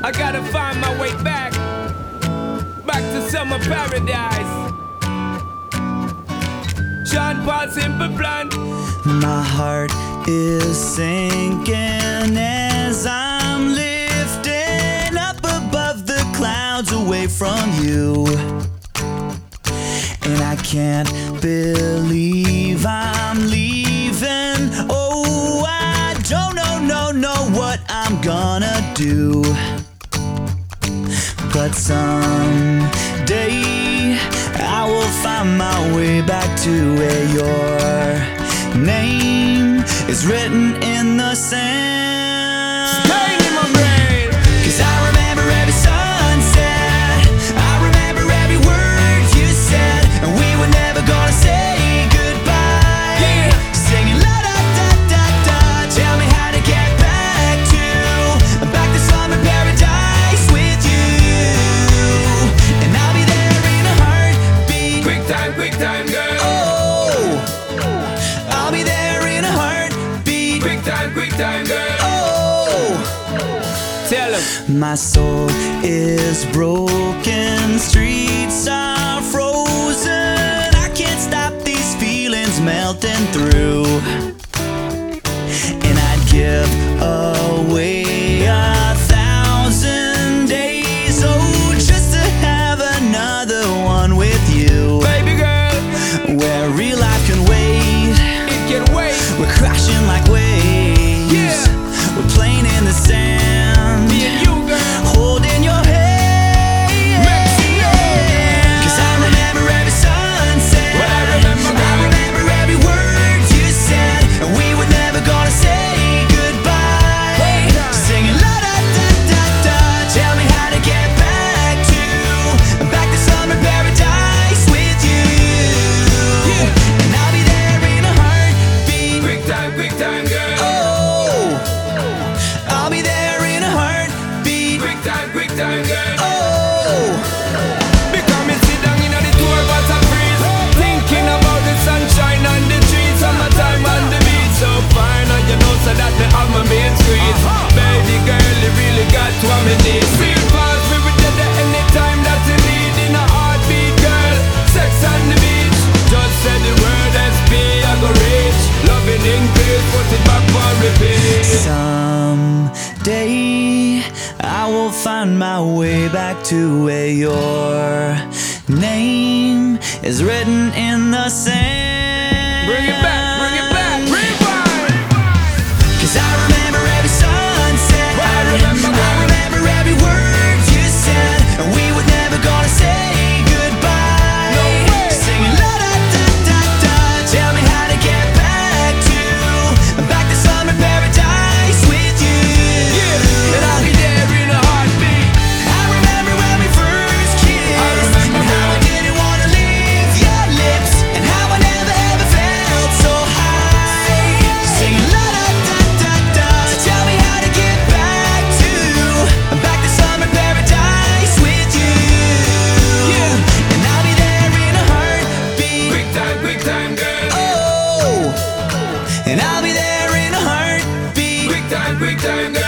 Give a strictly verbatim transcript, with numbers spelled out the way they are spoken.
I gotta find my way back, back to summer paradise. Sean Paul, Simple Plan. My heart is sinking as I'm lifting up above the clouds away from you. And I can't believe I'm leaving. Oh, I don't know, no, know what I'm gonna do. But someday I will find my way back to where your name is written in the sand. Staying in my brain. Cause I remember every sunset, I remember every word you said, and we were never gonna say goodbye. Yeah. Singing la da da da da. Tell me how to get back to Back to slumber paradise with you. And I'll be there in a heartbeat. Quick time, quick time, girl. Oh, I'll be there in a heartbeat. Quick time, quick time, girl. Oh, Tell him. my soul is broken, streets are frozen. I can't stop these feelings melting through. And I'd give away a thousand days, oh, just to have another one with you. Baby girl, Where real life can wait, it can wait. we're crashing like waves. Yeah. We're playing in the sand, Me and you, girl. holding your hand. Maxine. Cause I remember every sunset, What I remember, I girl. remember every word you said, and we were never gonna say goodbye. Hold on. Singing la da da da da. Tell me how to get back to Back to summer paradise with you. Yeah. And I'll be there in a heartbeat. Quick time, quick time, girl. Oh, I'll be there in a heartbeat. Quick time, quick time, girl. Oh, Because me sit down in the tour bus and freeze, thinking about the sunshine and the trees, summertime on the beach. So fine, and you know so that me have my main squeeze. Baby girl, you really got what me need. Real fast, we will get there anytime that you need. In a heartbeat, girl, sex on the beach. Just say the word S P, I go reach. Loving increase, put it back for repeat. someday I will find my way back to where your name is written in the sand. Bring it back, bring it back, rewind. Cause I remember every sunset, What I remember, I remember every word you said, and we were never gonna say goodbye. No way. Singing la da da da da. Tell me how to get back to Back to summer paradise with you. Yeah, and I'll be there in a heartbeat. I remember when we first kissed, I remember, and how I girl. didn't wanna leave your lips, and how I never ever felt so high. Singing la da da da da. So tell me how to get back to Back to summer paradise with you. Yeah. And I'll be there in a heartbeat. Quick time, quick time, girl. Oh, and I'll be there in a heartbeat. Quick time, quick time, girl.